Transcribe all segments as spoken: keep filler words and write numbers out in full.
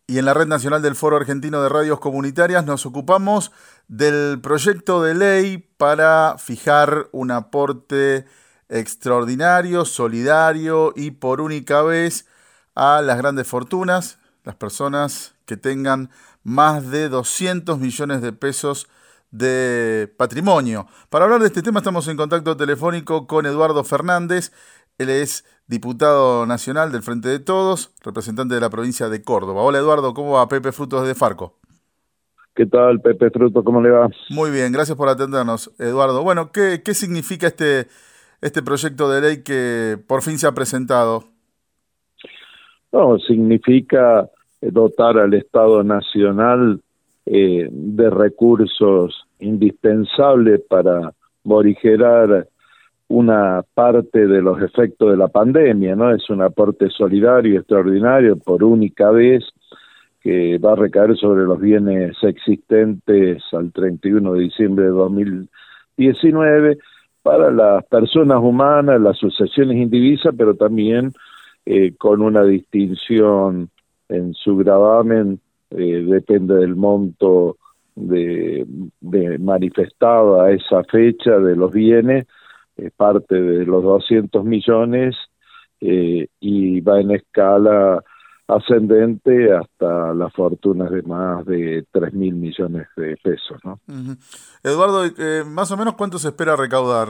Y en la Red Nacional del Foro Argentino de Radios Comunitarias nos ocupamos del proyecto de ley para fijar un aporte extraordinario, solidario y por única vez a las grandes fortunas, las personas que tengan más de doscientos millones de pesos de patrimonio. Para hablar de este tema estamos en contacto telefónico con Eduardo Fernández. Él es diputado nacional del Frente de Todos, representante de la provincia de Córdoba. Hola Eduardo, ¿cómo va? Pepe Frutos desde Farco. ¿Qué tal, Pepe Fruto? ¿Cómo le va? Muy bien, gracias por atendernos, Eduardo. Bueno, ¿qué, qué significa este, este proyecto de ley que por fin se ha presentado? No, significa dotar al Estado Nacional eh, de recursos indispensables para morigerar una parte de los efectos de la pandemia, ¿no? Es un aporte solidario y extraordinario por única vez que va a recaer sobre los bienes existentes al treinta y uno de diciembre de dos mil diecinueve para las personas humanas, las sucesiones indivisas, pero también eh, con una distinción en su gravamen, eh, depende del monto de, de manifestado a esa fecha de los bienes, eh, parte de los doscientos millones eh, y va en escala ascendente hasta las fortunas de más de tres mil millones de pesos, ¿no? Uh-huh. Eduardo, eh, más o menos ¿cuánto se espera recaudar?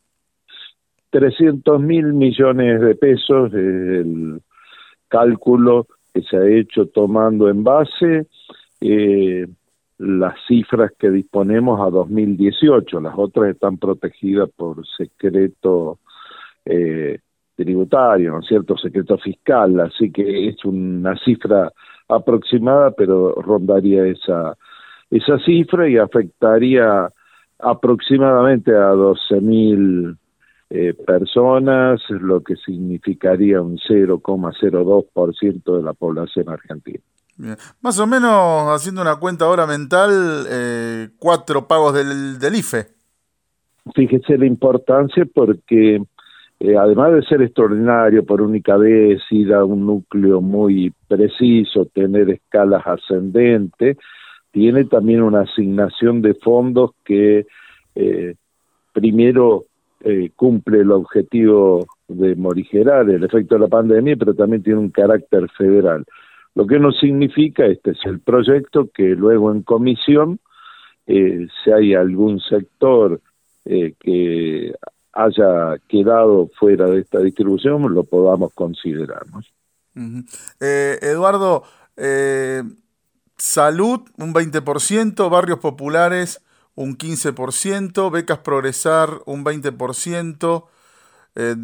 trescientos mil millones de pesos es el cálculo que se ha hecho tomando en base eh, las cifras que disponemos a dos mil dieciocho, las otras están protegidas por secreto eh, tributario, ¿no es cierto?, secreto fiscal, así que es una cifra aproximada, pero rondaría esa, esa cifra y afectaría aproximadamente a doce mil eh, personas, lo que significaría un cero coma cero dos por ciento de la población argentina. Bien. Más o menos, haciendo una cuenta ahora mental, eh, cuatro pagos del, del I F E. Fíjese la importancia porque Eh, además de ser extraordinario por única vez, ir a un núcleo muy preciso, tener escalas ascendentes, tiene también una asignación de fondos que eh, primero eh, cumple el objetivo de morigerar el efecto de la pandemia, pero también tiene un carácter federal. Lo que no significa, este es el proyecto, que luego en comisión, eh, si hay algún sector eh, que haya quedado fuera de esta distribución, lo podamos considerar, ¿no? Uh-huh. eh, Eduardo, eh, salud un veinte por ciento, barrios populares un quince por ciento, becas Progresar un veinte por ciento, eh,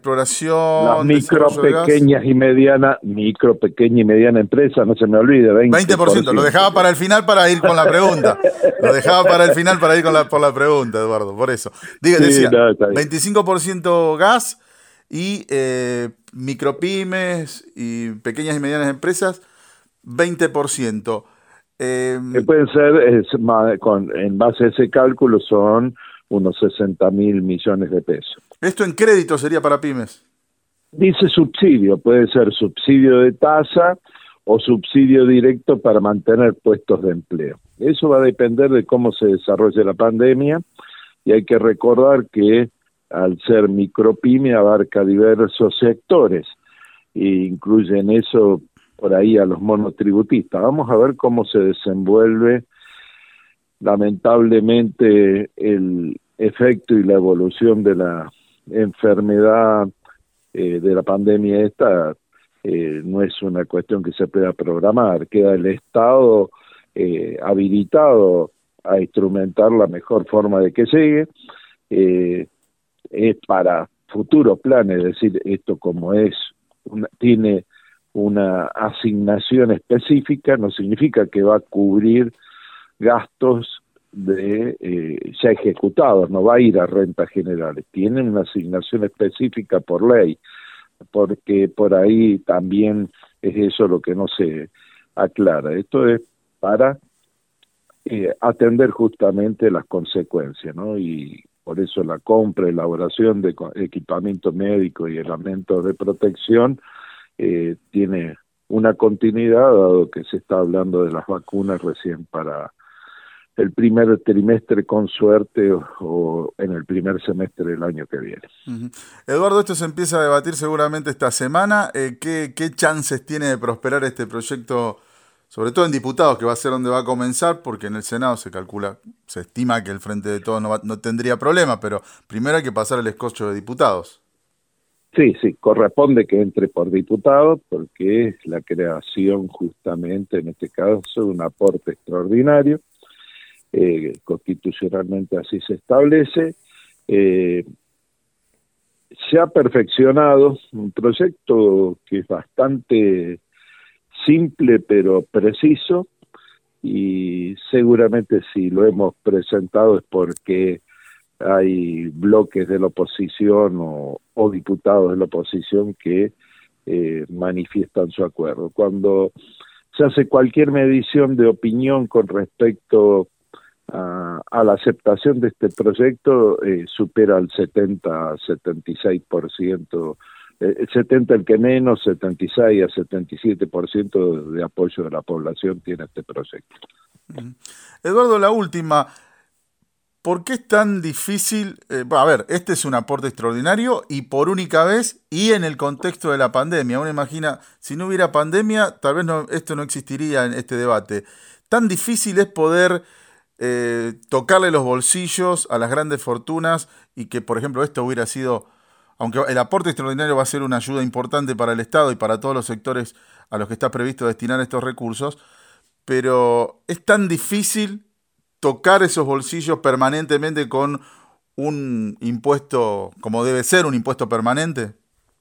Las exploración, micro, desarrollo de gas. pequeñas y medianas, micro, pequeña y mediana empresa, no se me olvide, veinte por ciento, lo dejaba para el final para ir con la pregunta. Lo dejaba para el final para ir con la, por la pregunta, Eduardo, por eso. Diga, sí, decía, no, veinticinco por ciento gas y eh, micropymes y pequeñas y medianas empresas, veinte por ciento. Eh, que pueden ser, es, con, en base a ese cálculo, son unos sesenta mil millones de pesos. ¿Esto en crédito sería para pymes? Dice subsidio, puede ser subsidio de tasa o subsidio directo para mantener puestos de empleo. Eso va a depender de cómo se desarrolle la pandemia y hay que recordar que al ser micropyme abarca diversos sectores e incluye en eso por ahí a los monotributistas. Vamos a ver cómo se desenvuelve lamentablemente el efecto y la evolución de la enfermedad eh, de la pandemia esta. Eh, no es una cuestión que se pueda programar, queda el Estado eh, habilitado a instrumentar la mejor forma de que llegue, eh, es para futuros planes, es decir, esto como es, una, tiene una asignación específica, no significa que va a cubrir gastos de eh, ya ejecutados, no va a ir a rentas generales, tienen una asignación específica por ley, porque por ahí también es eso lo que no se aclara. Esto es para eh, atender justamente las consecuencias, ¿no? Y por eso la compra, elaboración de equipamiento médico y elementos de protección eh, tiene una continuidad, dado que se está hablando de las vacunas recién para el primer trimestre con suerte o, o en el primer semestre del año que viene. Uh-huh. Eduardo, esto se empieza a debatir seguramente esta semana. Eh, ¿qué, ¿Qué chances tiene de prosperar este proyecto, sobre todo en diputados, que va a ser donde va a comenzar? Porque en el Senado se calcula, se estima que el Frente de Todos no, va, no tendría problema, pero primero hay que pasar el escorcho de diputados. Sí, sí, corresponde que entre por diputado, porque es la creación justamente, en este caso, de un aporte extraordinario. Eh, constitucionalmente así se establece. Eh, se ha perfeccionado un proyecto que es bastante simple pero preciso, y seguramente si lo hemos presentado es porque hay bloques de la oposición o, o diputados de la oposición que eh, manifiestan su acuerdo. Cuando se hace cualquier medición de opinión con respecto A, a la aceptación de este proyecto, eh, supera el setenta a setenta y seis por ciento, eh, el setenta el que menos, setenta y seis a setenta y siete por ciento de apoyo de la población tiene este proyecto. Uh-huh. Eduardo, la última, ¿por qué es tan difícil? Eh, a ver, este es un aporte extraordinario y por única vez y en el contexto de la pandemia. Uno imagina, si no hubiera pandemia, tal vez no, esto no existiría en este debate. Tan difícil es poder Eh, tocarle los bolsillos a las grandes fortunas y que, por ejemplo, esto hubiera sido, aunque el aporte extraordinario va a ser una ayuda importante para el Estado y para todos los sectores a los que está previsto destinar estos recursos, pero es tan difícil tocar esos bolsillos permanentemente con un impuesto, como debe ser, un impuesto permanente.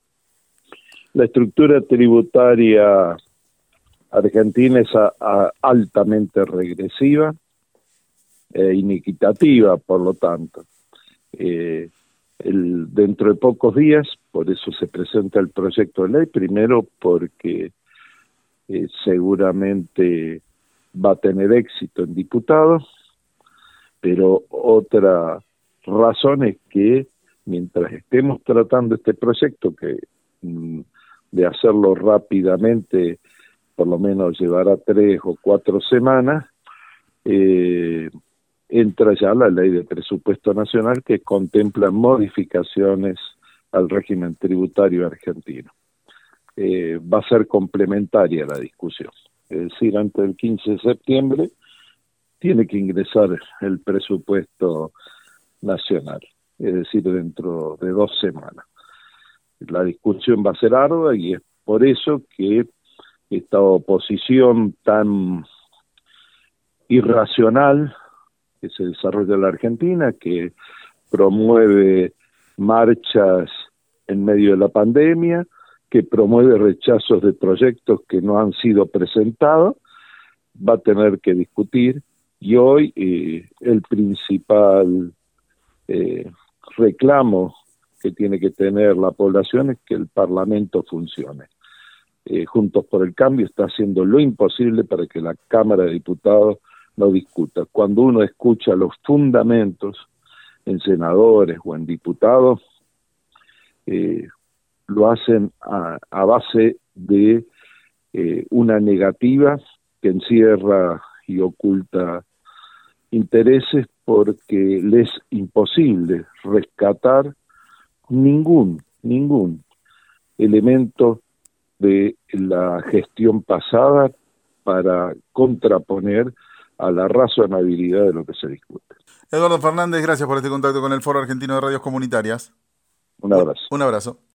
La estructura tributaria argentina es a, a altamente regresiva, Eh, inequitativa, por lo tanto. Eh, el, dentro de pocos días, por eso se presenta el proyecto de ley, primero porque eh, seguramente va a tener éxito en diputados, pero otra razón es que mientras estemos tratando este proyecto, que mm, de hacerlo rápidamente, por lo menos llevará tres o cuatro semanas, eh, entra ya la ley de presupuesto nacional que contempla modificaciones al régimen tributario argentino. Eh, va a ser complementaria la discusión. Es decir, antes del quince de septiembre tiene que ingresar el presupuesto nacional, es decir, dentro de dos semanas. La discusión va a ser ardua y es por eso que esta oposición tan irracional que se desarrolla en la Argentina, que promueve marchas en medio de la pandemia, que promueve rechazos de proyectos que no han sido presentados, va a tener que discutir, y hoy eh, el principal eh, reclamo que tiene que tener la población es que el Parlamento funcione. Eh, Juntos por el Cambio está haciendo lo imposible para que la Cámara de Diputados no discuta. Cuando uno escucha los fundamentos en senadores o en diputados, eh, lo hacen a, a base de eh, una negativa que encierra y oculta intereses, porque les es imposible rescatar ningún, ningún elemento de la gestión pasada para contraponer a la razonabilidad de lo que se discute. Eduardo Fernández, gracias por este contacto con el Foro Argentino de Radios Comunitarias. Un abrazo. Un, un abrazo.